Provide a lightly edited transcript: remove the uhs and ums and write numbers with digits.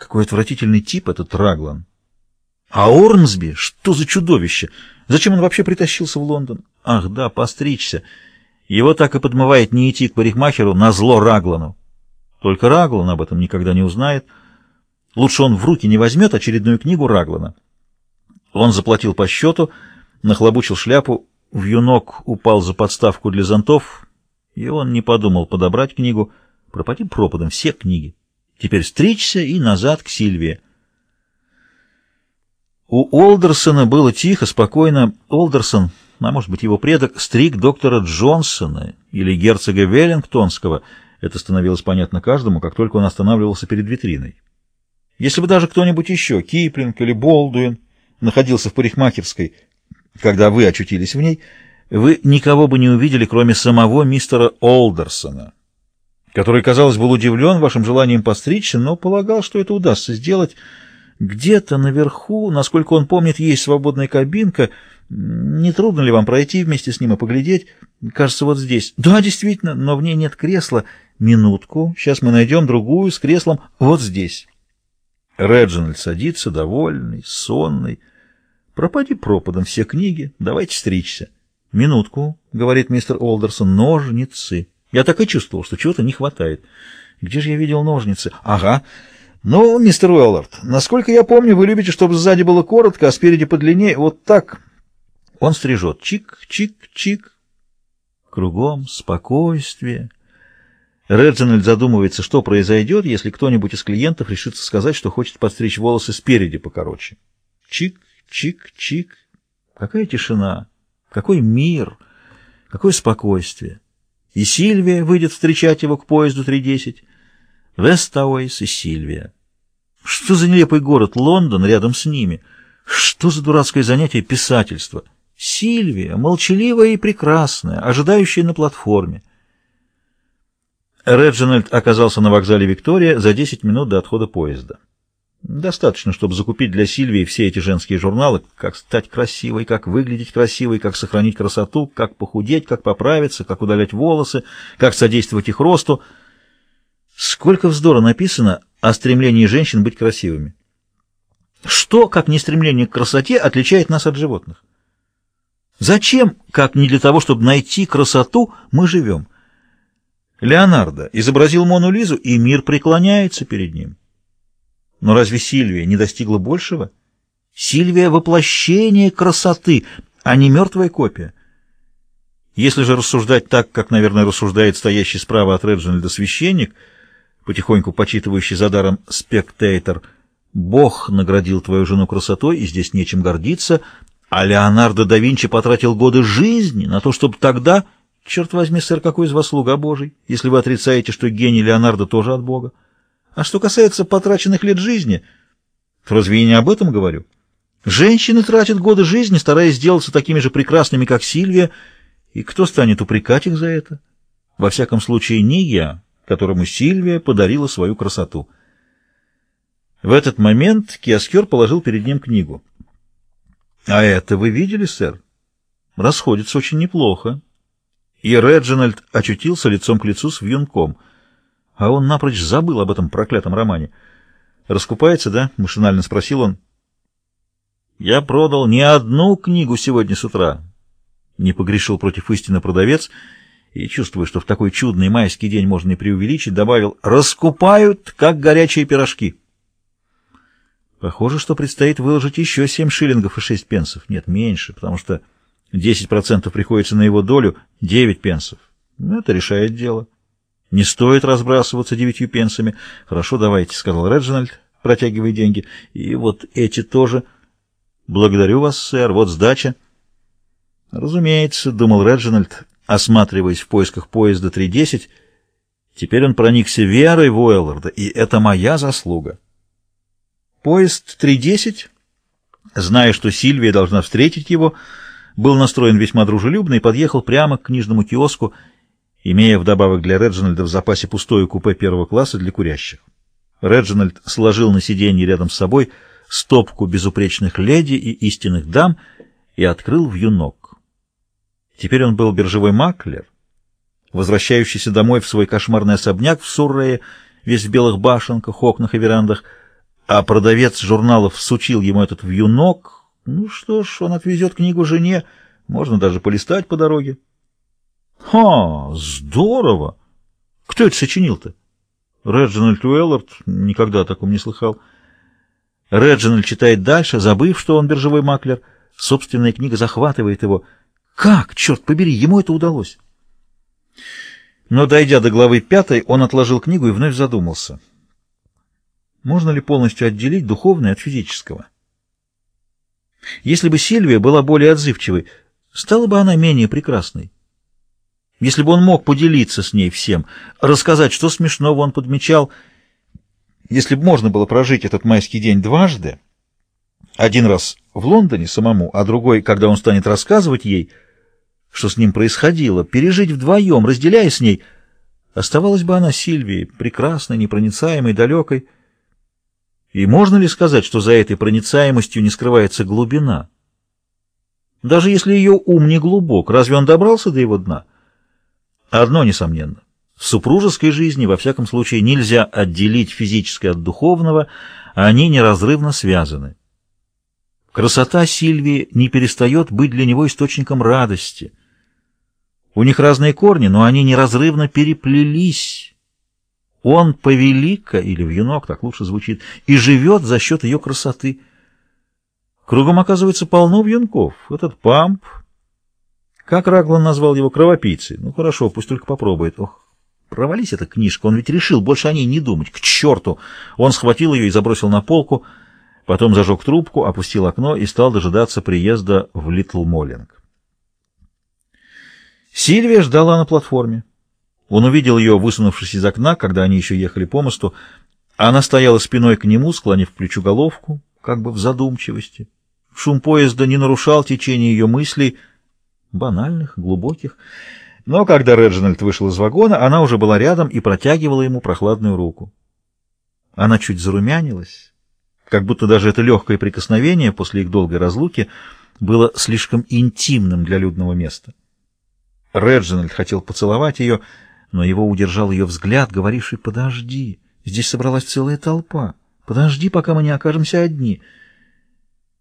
Какой отвратительный тип этот Раглан. А Ормсби, что за чудовище? Зачем он вообще притащился в Лондон? Ах да, постричься. Его так и подмывает не идти к парикмахеру назло Раглану. Только Раглан об этом никогда не узнает. Лучше он в руки не возьмет очередную книгу Раглана. Он заплатил по счету, нахлобучил шляпу, вьюнок упал за подставку для зонтов, и он не подумал подобрать книгу. Пропади пропадом все книги. Теперь стричься и назад к Сильвии. У Олдерсона было тихо, спокойно. Олдерсон, а может быть его предок, стриг доктора Джонсона или герцога Веллингтонского. Это становилось понятно каждому, как только он останавливался перед витриной. Если бы даже кто-нибудь еще, Киплинг или Болдуин, находился в парикмахерской, когда вы очутились в ней, вы никого бы не увидели, кроме самого мистера Олдерсона, который, казалось, был удивлен вашим желанием постричься, но полагал, что это удастся сделать. Где-то наверху, насколько он помнит, есть свободная кабинка. Не трудно ли вам пройти вместе с ним и поглядеть? Кажется, вот здесь. Да, действительно, но в ней нет кресла. Минутку, сейчас мы найдем другую с креслом вот здесь. Реджинальд садится, довольный, сонный. Пропади пропадом все книги, давайте стричься. Минутку, говорит мистер Олдерсон, ножницы. Я так и чувствовал, что чего-то не хватает. Где же я видел ножницы? Ага. Ну, мистер Уэллард, насколько я помню, вы любите, чтобы сзади было коротко, а спереди подлиннее. Вот так. Он стрижет. Чик, чик, чик. Кругом спокойствие. Реджинальд задумывается, что произойдет, если кто-нибудь из клиентов решится сказать, что хочет подстричь волосы спереди покороче. Чик, чик, чик. Какая тишина, какой мир, какое спокойствие. И Сильвия выйдет встречать его к поезду 3:10. Вестауэйс и Сильвия. Что за нелепый город Лондон рядом с ними? Что за дурацкое занятие писательства? Сильвия, молчаливая и прекрасная, ожидающая на платформе. Реджинальд оказался на вокзале Виктория за 10 минут до отхода поезда. Достаточно, чтобы закупить для Сильвии все эти женские журналы, как стать красивой, как выглядеть красивой, как сохранить красоту, как похудеть, как поправиться, как удалять волосы, как содействовать их росту. Сколько вздора написано о стремлении женщин быть красивыми. Что, как не стремление к красоте, отличает нас от животных? Зачем, как не для того, чтобы найти красоту, мы живем? Леонардо изобразил Мону Лизу, и мир преклоняется перед ним. Но разве Сильвия не достигла большего? Сильвия — воплощение красоты, а не мертвая копия. Если же рассуждать так, как, наверное, рассуждает стоящий справа от Реджинальда священник, потихоньку почитывающий за даром «Спектейтор», «Бог наградил твою жену красотой, и здесь нечем гордиться», а Леонардо да Винчи потратил годы жизни на то, чтобы тогда... Черт возьми, сэр, какой из вас слуга Божий, если вы отрицаете, что гений Леонардо тоже от Бога? А что касается потраченных лет жизни, разве я не об этом говорю? Женщины тратят годы жизни, стараясь сделаться такими же прекрасными, как Сильвия, и кто станет упрекать их за это? Во всяком случае, не я, которому Сильвия подарила свою красоту. В этот момент киоскер положил перед ним книгу. «А это вы видели, сэр? Расходится очень неплохо». И Реджинальд очутился лицом к лицу с вьюнком. А он напрочь забыл об этом проклятом романе. «Раскупается, да?» — машинально спросил он. «Я продал не одну книгу сегодня с утра». Не погрешил против истины продавец, и, чувствуя, что в такой чудный майский день можно и преувеличить, добавил: «Раскупают, как горячие пирожки». Похоже, что предстоит выложить еще 7 шиллингов и 6 пенсов. Нет, меньше, потому что 10% приходится на его долю, 9 пенсов. Это решает дело. Не стоит разбрасываться 9 пенсами. Хорошо, давайте, — сказал Реджинальд, протягивая деньги. И вот эти тоже. Благодарю вас, сэр, вот сдача. Разумеется, — думал Реджинальд, осматриваясь в поисках поезда 3:10. Теперь он проникся верой в Уэлларда, и это моя заслуга. Поезд 3:10, зная, что Сильвия должна встретить его, был настроен весьма дружелюбно и подъехал прямо к книжному киоску, имея вдобавок для Реджинальда в запасе пустое купе первого класса для курящих. Реджинальд сложил на сиденье рядом с собой стопку безупречных леди и истинных дам и открыл вьюнок. Теперь он был биржевой маклер, возвращающийся домой в свой кошмарный особняк в Суррее, весь в белых башенках, окнах и верандах, а продавец журналов всучил ему этот вьюнок. Ну что ж, он отвезет книгу жене, можно даже полистать по дороге. Ха, здорово! Кто это сочинил-то? Реджинальд Уэллард, никогда о таком не слыхал. Реджинальд читает дальше, забыв, что он биржевой маклер. Собственная книга захватывает его. Как, черт побери, ему это удалось? Но, дойдя до главы 5, он отложил книгу и вновь задумался. Можно ли полностью отделить духовное от физического? Если бы Сильвия была более отзывчивой, стала бы она менее прекрасной. Если бы он мог поделиться с ней всем, рассказать, что смешного он подмечал, если бы можно было прожить этот майский день дважды, один раз в Лондоне самому, а другой, когда он станет рассказывать ей, что с ним происходило, пережить вдвоем, разделяя с ней, оставалась бы она Сильвией, прекрасной, непроницаемой, далекой. И можно ли сказать, что за этой проницаемостью не скрывается глубина? Даже если ее ум не глубок, разве он добрался до его дна? Одно несомненно. В супружеской жизни, во всяком случае, нельзя отделить физическое от духовного, а они неразрывно связаны. Красота Сильвии не перестает быть для него источником радости. У них разные корни, но они неразрывно переплелись. Он повелика, или вьюнок, так лучше звучит, и живет за счет ее красоты. Кругом, оказывается, полно вьюнков. Этот Памп, как Раглан назвал его, кровопийцей. Ну хорошо, пусть только попробует. Ох, провались эта книжка, он ведь решил больше о ней не думать. К черту! Он схватил ее и забросил на полку, потом зажег трубку, опустил окно и стал дожидаться приезда в Литл Моллинг. Сильвия ждала на платформе. Он увидел ее, высунувшись из окна, когда они еще ехали по мосту. Она стояла спиной к нему, склонив к плечу головку, как бы в задумчивости. Шум поезда не нарушал течение ее мыслей, банальных, глубоких. Но когда Реджинальд вышел из вагона, она уже была рядом и протягивала ему прохладную руку. Она чуть зарумянилась, как будто даже это легкое прикосновение после их долгой разлуки было слишком интимным для людного места. Реджинальд хотел поцеловать ее, но его удержал ее взгляд, говоривший: «Подожди, здесь собралась целая толпа. Подожди, пока мы не окажемся одни».